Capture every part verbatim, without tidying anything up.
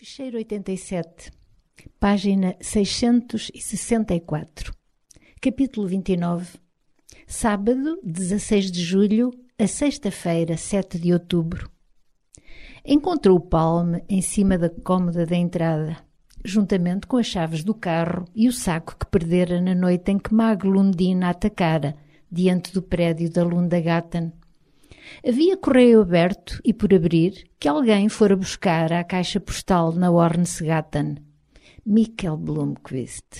Ficheiro oitenta e sete, página seiscentos e sessenta e quatro, capítulo vinte e nove, sábado, dezasseis de julho, a sexta-feira, sete de outubro. Encontrou o Palme em cima da cômoda da entrada, juntamente com as chaves do carro e o saco que perdera na noite em que Mag Lundin a atacara, diante do prédio da Lundagaten. Havia correio aberto e por abrir que alguém fora buscar à caixa postal na Ornesgaten. Mikkel Blomqvist.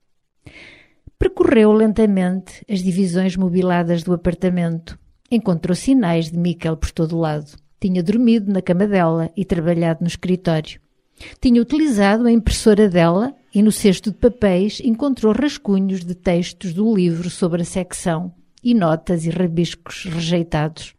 Percorreu lentamente as divisões mobiladas do apartamento. Encontrou sinais de Mikkel por todo o lado. Tinha dormido na cama dela e trabalhado no escritório. Tinha utilizado a impressora dela e no cesto de papéis encontrou rascunhos de textos do livro sobre a secção e notas e rabiscos rejeitados.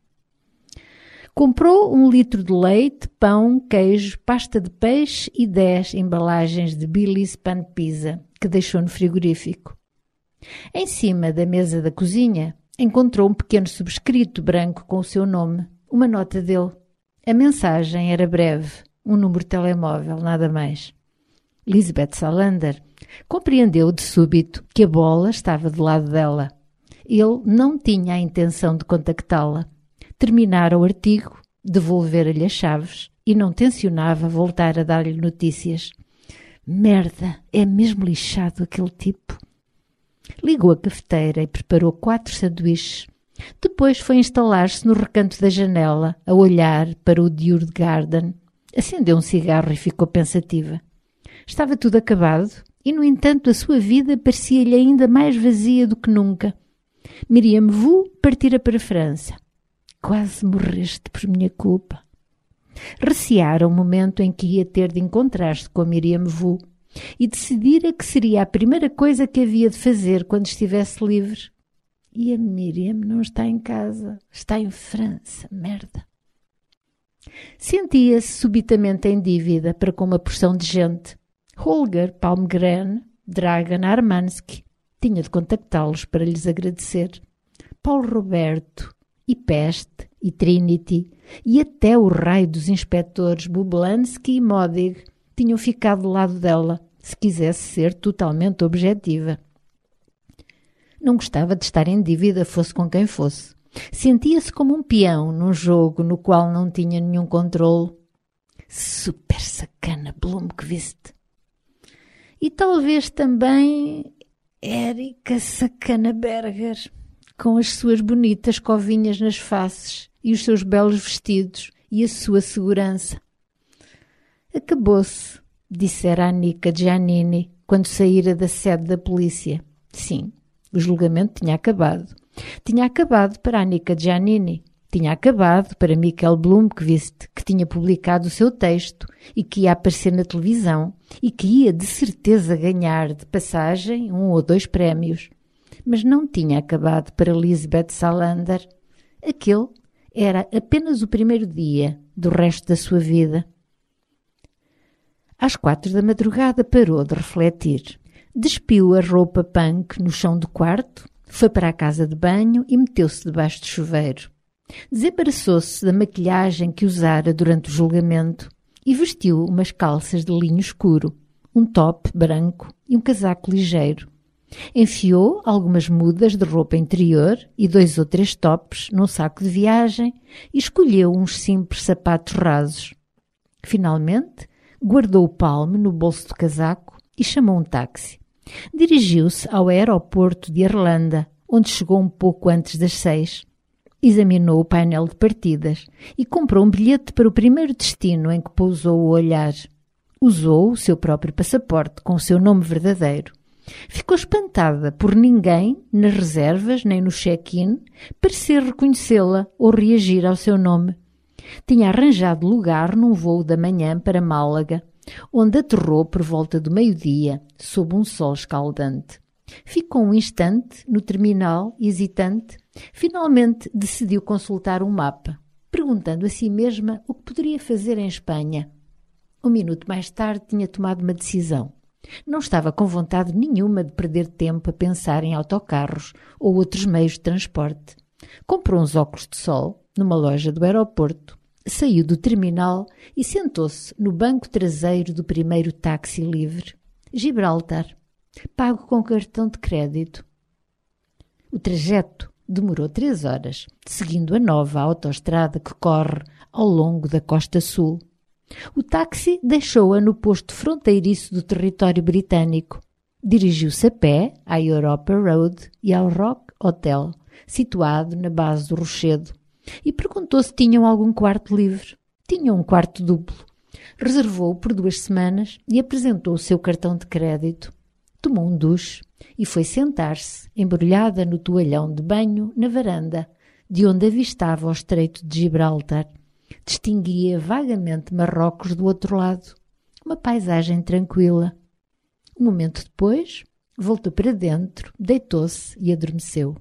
Comprou um litro de leite, pão, queijo, pasta de peixe e dez embalagens de Billys Pan Pizza, que deixou no frigorífico. Em cima da mesa da cozinha, encontrou um pequeno subscrito branco com o seu nome, uma nota dele. A mensagem era breve, um número de telemóvel, nada mais. Lisbeth Salander compreendeu de súbito que a bola estava do lado dela. Ele não tinha a intenção de contactá-la. Terminara o artigo, devolvera-lhe as chaves e não tencionava voltar a dar-lhe notícias. Merda, é mesmo lixado aquele tipo. Ligou a cafeteira e preparou quatro sanduíches. Depois foi instalar-se no recanto da janela, a olhar para o Djurgården. Acendeu um cigarro e ficou pensativa. Estava tudo acabado e, no entanto, a sua vida parecia-lhe ainda mais vazia do que nunca. Miriam Vu partira para a França. Quase morreste por minha culpa. Receara o momento em que ia ter de encontrar-se com a Miriam Vu e decidira que seria a primeira coisa que havia de fazer quando estivesse livre. E a Miriam não está em casa, está em França, merda. Sentia-se subitamente em dívida para com uma porção de gente. Holger Palmgren, Dragan Armansky, tinha de contactá-los para lhes agradecer. Paulo Roberto, e Peste, e Trinity, e até o raio dos inspectores Bublansky e Modig tinham ficado do lado dela, se quisesse ser totalmente objetiva. Não gostava de estar em dívida, fosse com quem fosse. Sentia-se como um peão num jogo no qual não tinha nenhum controle. Super sacana Blomqvist. E talvez também Erika Sacana-Berger, com as suas bonitas covinhas nas faces e os seus belos vestidos e a sua segurança. Acabou-se, dissera Annika Giannini, quando saíra da sede da polícia. Sim, o julgamento tinha acabado. Tinha acabado para Annika Giannini. Tinha acabado para Mikkel Blomqvist, que tinha publicado o seu texto e que ia aparecer na televisão e que ia de certeza ganhar de passagem um ou dois prémios. Mas não tinha acabado para Lisbeth Salander. Aquele era apenas o primeiro dia do resto da sua vida. Às quatro da madrugada parou de refletir. Despiu a roupa punk no chão do quarto, foi para a casa de banho e meteu-se debaixo do chuveiro. Desembaraçou-se da maquilhagem que usara durante o julgamento e vestiu umas calças de linho escuro, um top branco e um casaco ligeiro. Enfiou algumas mudas de roupa interior e dois ou três tops num saco de viagem e escolheu uns simples sapatos rasos. Finalmente, guardou o palme no bolso do casaco e chamou um táxi. Dirigiu-se ao aeroporto de Arlanda, onde chegou um pouco antes das seis. Examinou o painel de partidas e comprou um bilhete para o primeiro destino em que pousou o olhar. Usou o seu próprio passaporte com o seu nome verdadeiro. Ficou espantada por ninguém, nas reservas nem no check-in, parecer reconhecê-la ou reagir ao seu nome. Tinha arranjado lugar num voo da manhã para Málaga, onde aterrou por volta do meio-dia, sob um sol escaldante. Ficou um instante no terminal, hesitante. Finalmente decidiu consultar um mapa, perguntando a si mesma o que poderia fazer em Espanha. Um minuto mais tarde tinha tomado uma decisão. Não estava com vontade nenhuma de perder tempo a pensar em autocarros ou outros meios de transporte. Comprou uns óculos de sol numa loja do aeroporto Saiu do terminal e sentou-se no banco traseiro do primeiro táxi livre. Gibraltar. Pago com cartão de crédito. O trajeto demorou três horas, seguindo a nova autoestrada que corre ao longo da costa sul. O táxi deixou-a no posto fronteiriço do território britânico. Dirigiu-se a pé à Europa Road e ao Rock Hotel, situado na base do rochedo, e perguntou se tinham algum quarto livre. Tinham um quarto duplo. Reservou-o por duas semanas e apresentou o seu cartão de crédito. Tomou um duche e foi sentar-se, embrulhada no toalhão de banho, na varanda, de onde avistava o Estreito de Gibraltar. Distinguia vagamente Marrocos do outro lado. Uma paisagem tranquila. Um momento depois, voltou para dentro, deitou-se e adormeceu.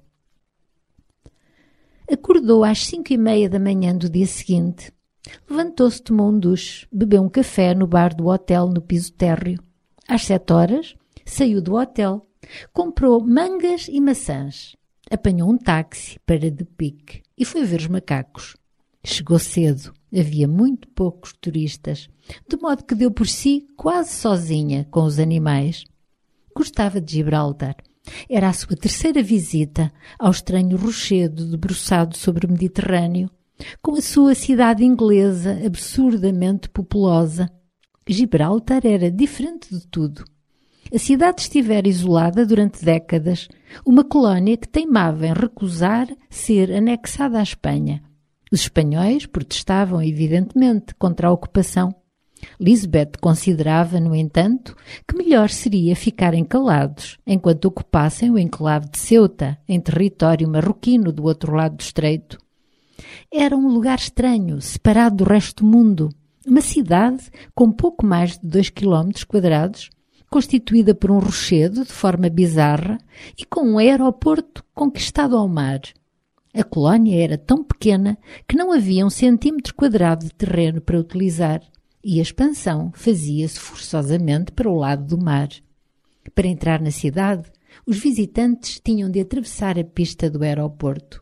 Acordou às cinco e meia da manhã do dia seguinte. Levantou-se, tomou um duche, bebeu um café no bar do hotel no piso térreo. Às sete horas, saiu do hotel. Comprou mangas e maçãs. Apanhou um táxi para De Pique e foi ver os macacos. Chegou cedo. Havia muito poucos turistas, de modo que deu por si quase sozinha com os animais. Gostava de Gibraltar. Era a sua terceira visita ao estranho rochedo debruçado sobre o Mediterrâneo, com a sua cidade inglesa absurdamente populosa. Gibraltar era diferente de tudo. A cidade estivera isolada durante décadas, uma colónia que teimava em recusar ser anexada à Espanha. Os espanhóis protestavam, evidentemente, contra a ocupação. Lisbeth considerava, no entanto, que melhor seria ficarem calados enquanto ocupassem o enclave de Ceuta, em território marroquino do outro lado do estreito. Era um lugar estranho, separado do resto do mundo, uma cidade com pouco mais de dois quilómetros quadrados, constituída por um rochedo de forma bizarra e com um aeroporto conquistado ao mar. A colónia era tão pequena que não havia um centímetro quadrado de terreno para utilizar e a expansão fazia-se forçosamente para o lado do mar. Para entrar na cidade, os visitantes tinham de atravessar a pista do aeroporto.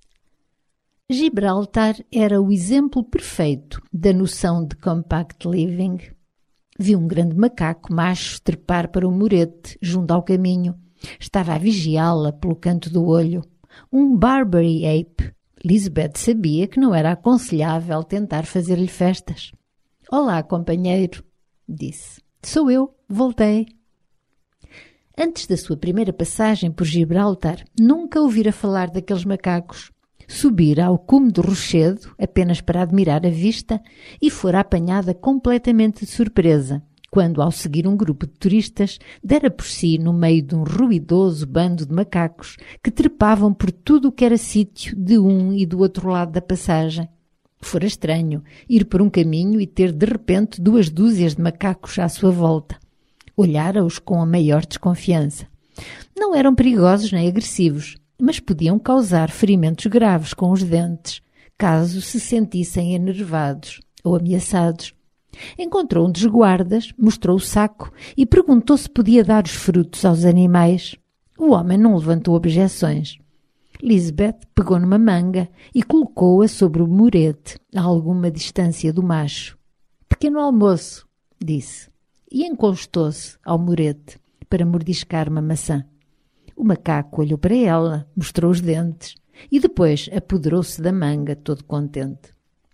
Gibraltar era o exemplo perfeito da noção de compact living. Viu um grande macaco macho trepar para o murete junto ao caminho. Estava a vigiá-la pelo canto do olho. Um Barbary Ape. Lisbeth sabia que não era aconselhável tentar fazer-lhe festas. «Olá, companheiro», disse. «Sou eu, voltei». Antes da sua primeira passagem por Gibraltar, nunca ouvira falar daqueles macacos. Subira ao cume do rochedo, apenas para admirar a vista, e fora apanhada completamente de surpresa, quando, ao seguir um grupo de turistas, dera por si no meio de um ruidoso bando de macacos que trepavam por tudo o que era sítio de um e do outro lado da passagem. Fora estranho ir por um caminho e ter de repente duas dúzias de macacos à sua volta. Olhara-os com a maior desconfiança. Não eram perigosos nem agressivos, mas podiam causar ferimentos graves com os dentes, caso se sentissem enervados ou ameaçados. Encontrou um dos guardas, mostrou o saco e perguntou se podia dar os frutos aos animais. O homem não levantou objeções. Lisbeth pegou numa manga e colocou-a sobre o murete, a alguma distância do macho. «Pequeno almoço», disse, e encostou-se ao murete para mordiscar uma maçã. O macaco olhou para ela, mostrou os dentes e depois apoderou-se da manga, todo contente.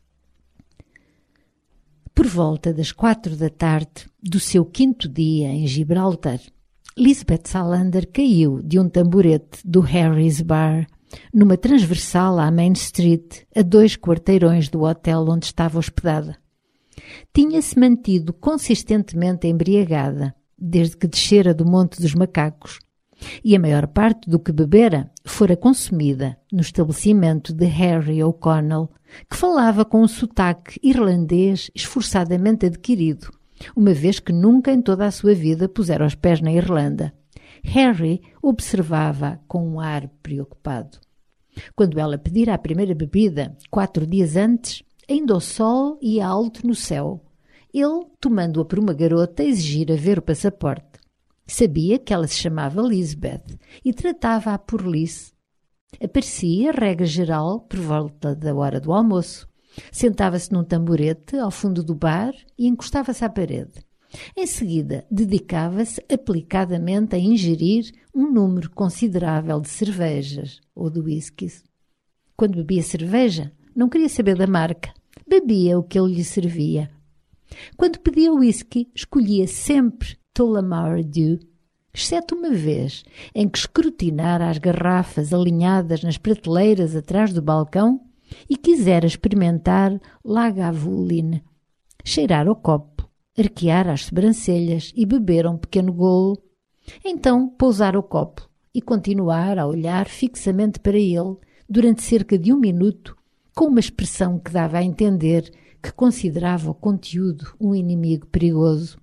Por volta das quatro da tarde do seu quinto dia em Gibraltar, Lisbeth Salander caiu de um tamborete do Harry's Bar, numa transversal à Main Street, a dois quarteirões do hotel onde estava hospedada. Tinha-se mantido consistentemente embriagada, desde que descera do Monte dos Macacos, e a maior parte do que bebera fora consumida no estabelecimento de Harry O'Connell, que falava com um sotaque irlandês esforçadamente adquirido, uma vez que nunca em toda a sua vida pusera os pés na Irlanda. Harry observava com um ar preocupado. Quando ela pedira a primeira bebida, quatro dias antes, ainda o sol ia alto no céu. Ele, tomando-a por uma garota, exigira ver o passaporte. Sabia que ela se chamava Lisbeth e tratava-a por Liz. Aparecia, regra geral, por volta da hora do almoço, Sentava-se num tamborete ao fundo do bar e encostava-se à parede. Em seguida, dedicava-se aplicadamente a ingerir um número considerável de cervejas ou de whiskies. Quando bebia cerveja, não queria saber da marca. Bebia o que ele lhe servia. Quando pedia whisky, escolhia sempre Tullamore Dew, exceto uma vez em que escrutinara as garrafas alinhadas nas prateleiras atrás do balcão e quisera experimentar Lagavulin, cheirar ao copo, arquear as sobrancelhas e beber um pequeno golo. Então pousar o copo e continuar a olhar fixamente para ele durante cerca de um minuto, com uma expressão que dava a entender que considerava o conteúdo um inimigo perigoso.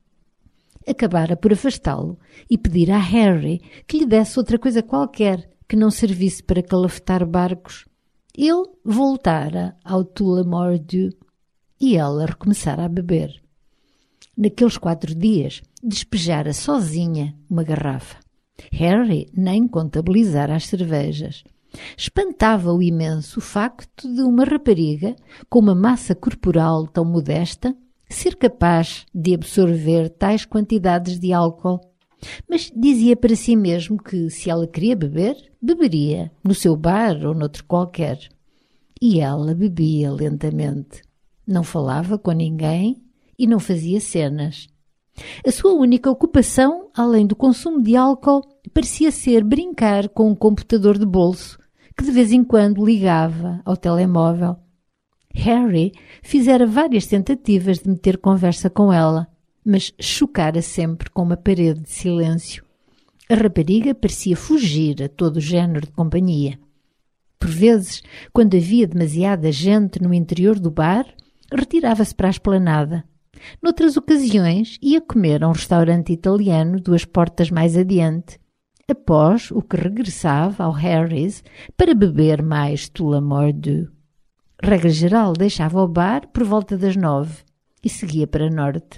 Acabara por afastá-lo e pedir a Harry que lhe desse outra coisa qualquer que não servisse para calafetar barcos. Ele voltara ao Tullamore Dew e ela recomeçara a beber. Naqueles quatro dias, despejara sozinha uma garrafa. Harry nem contabilizara as cervejas. Espantava-o imenso o facto de uma rapariga com uma massa corporal tão modesta ser capaz de absorver tais quantidades de álcool. Mas dizia para si mesmo que, se ela queria beber, beberia, no seu bar ou noutro qualquer. E ela bebia lentamente. Não falava com ninguém e não fazia cenas. A sua única ocupação, além do consumo de álcool, parecia ser brincar com um computador de bolso, que de vez em quando ligava ao telemóvel. Harry fizera várias tentativas de meter conversa com ela, mas chocara sempre com uma parede de silêncio. A rapariga parecia fugir a todo o género de companhia. Por vezes, quando havia demasiada gente no interior do bar, retirava-se para a esplanada. Noutras ocasiões, ia comer a um restaurante italiano duas portas mais adiante, após o que regressava ao Harry's para beber mais Tullamore Dew. Regra geral, deixava o bar por volta das nove e seguia para norte.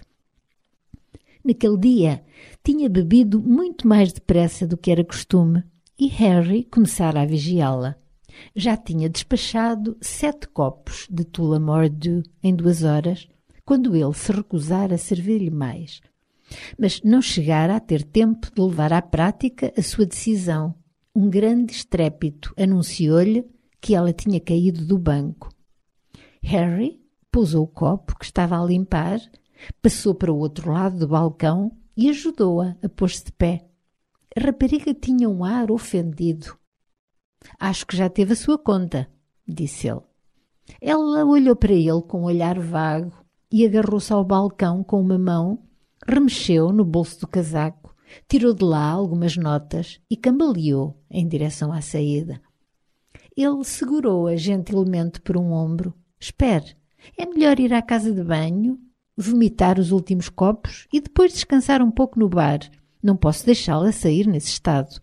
Naquele dia, tinha bebido muito mais depressa do que era costume e Harry começara a vigiá-la. Já tinha despachado sete copos de Tullamore Dew em duas horas, quando ele se recusara a servir-lhe mais. Mas não chegara a ter tempo de levar à prática a sua decisão. Um grande estrépito anunciou-lhe que ela tinha caído do banco. Harry pousou o copo que estava a limpar, passou para o outro lado do balcão e ajudou-a a pôr-se de pé. A rapariga tinha um ar ofendido. «Acho que já teve a sua conta», disse ele. Ela olhou para ele com um olhar vago e agarrou-se ao balcão com uma mão, remexeu no bolso do casaco, tirou de lá algumas notas e cambaleou em direção à saída. Ele segurou-a gentilmente por um ombro. «Espere, é melhor ir à casa de banho, vomitar os últimos copos e depois descansar um pouco no bar. Não posso deixá-la sair nesse estado».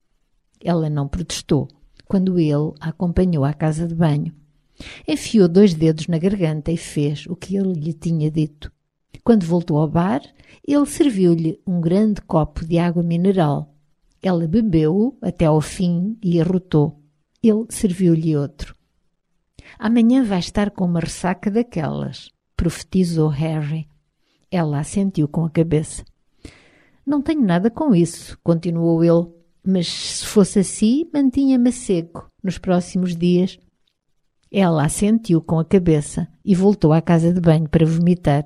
Ela não protestou quando ele a acompanhou à casa de banho. Enfiou dois dedos na garganta e fez o que ele lhe tinha dito. Quando voltou ao bar, ele serviu-lhe um grande copo de água mineral. Ela bebeu-o até ao fim e arrotou. Ele serviu-lhe outro. «Amanhã vai estar com uma ressaca daquelas», profetizou Harry. Ela assentiu com a cabeça. «Não tenho nada com isso», continuou ele, «mas se fosse assim, mantinha-me a seco nos próximos dias». Ela assentiu com a cabeça e voltou à casa de banho para vomitar.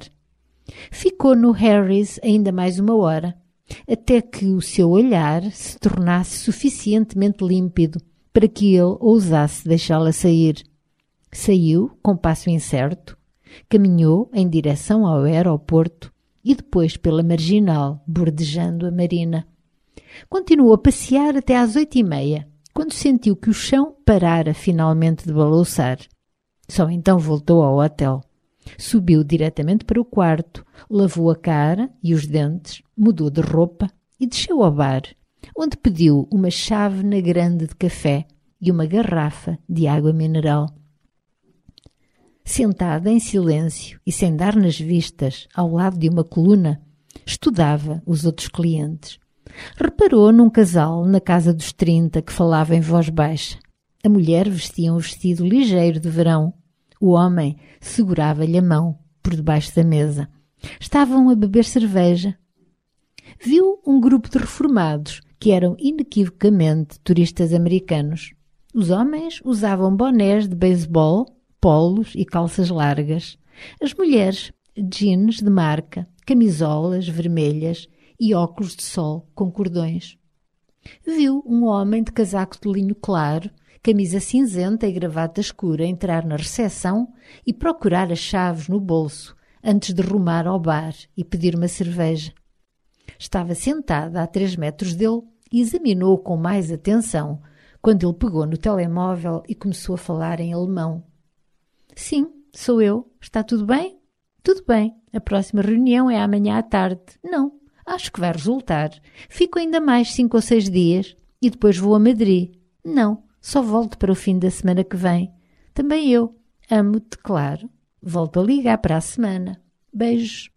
Ficou no Harry's ainda mais uma hora, até que o seu olhar se tornasse suficientemente límpido para que ele ousasse deixá-la sair. Saiu com passo incerto, caminhou em direção ao aeroporto e depois pela marginal, bordejando a marina. Continuou a passear até às oito e meia, quando sentiu que o chão parara finalmente de balouçar. Só então voltou ao hotel. Subiu diretamente para o quarto, lavou a cara e os dentes, mudou de roupa e desceu ao bar, onde pediu uma chávena grande de café e uma garrafa de água mineral. Sentada em silêncio e sem dar nas vistas ao lado de uma coluna, estudava os outros clientes. Reparou num casal na casa dos trinta que falava em voz baixa. A mulher vestia um vestido ligeiro de verão. O homem segurava-lhe a mão por debaixo da mesa. Estavam a beber cerveja. Viu um grupo de reformados que eram inequivocamente turistas americanos. Os homens usavam bonés de beisebol, polos e calças largas. As mulheres, jeans de marca, camisolas vermelhas e óculos de sol com cordões. Viu um homem de casaco de linho claro, camisa cinzenta e gravata escura entrar na recepção e procurar as chaves no bolso antes de rumar ao bar e pedir uma cerveja. Estava sentada a três metros dele e examinou-o com mais atenção quando ele pegou no telemóvel e começou a falar em alemão. Sim, sou eu. Está tudo bem? Tudo bem. A próxima reunião é amanhã à tarde. Não, acho que vai resultar. Fico ainda mais cinco ou seis dias e depois vou a Madrid. Não, só volto para o fim da semana que vem. Também eu. Amo-te, claro. Volto a ligar para a semana. Beijos.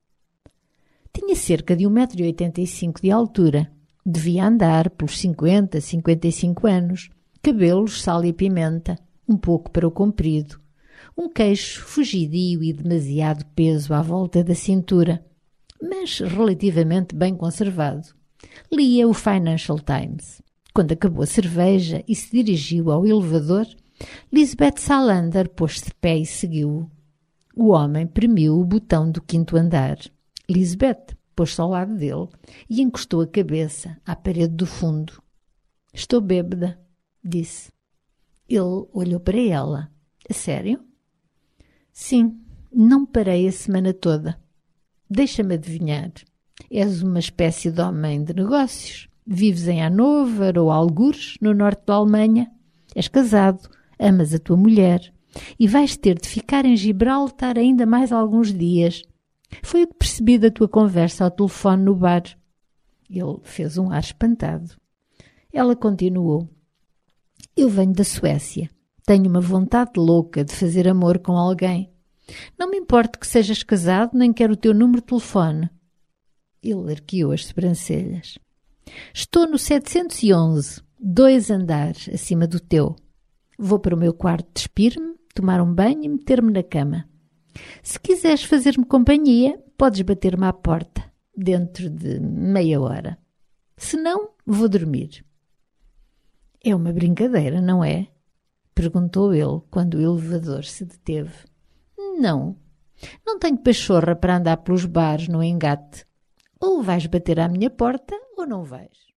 Tinha cerca de um metro e oitenta e cinco de altura. Devia andar pelos cinquenta, cinquenta e cinco anos. Cabelos sal e pimenta, um pouco para o comprido. Um queixo fugidio e demasiado peso à volta da cintura, mas relativamente bem conservado. Lia o Financial Times. Quando acabou a cerveja e se dirigiu ao elevador, Lisbeth Salander pôs-se de pé e seguiu-o. O homem premiu o botão do quinto andar. Lisbeth pôs-se ao lado dele e encostou a cabeça à parede do fundo. Estou bêbada, disse. Ele olhou para ela. A sério? Sim, não parei a semana toda. Deixa-me adivinhar. És uma espécie de homem de negócios. Vives em Hannover ou Algures, no norte da Alemanha. És casado, amas a tua mulher e vais ter de ficar em Gibraltar ainda mais alguns dias. Foi o que percebi da tua conversa ao telefone no bar. Ele fez um ar espantado. Ela continuou. Eu venho da Suécia. Tenho uma vontade louca de fazer amor com alguém. Não me importa que sejas casado, nem quero o teu número de telefone. Ele arqueou as sobrancelhas. Estou no setecentos e onze, dois andares acima do teu. Vou para o meu quarto despir-me, tomar um banho e meter-me na cama. Se quiseres fazer-me companhia, podes bater-me à porta, dentro de meia hora. Se não, vou dormir. É uma brincadeira, não é? Perguntou ele quando o elevador se deteve. Não, não tenho pachorra para andar pelos bares no engate. Ou vais bater à minha porta ou não vais.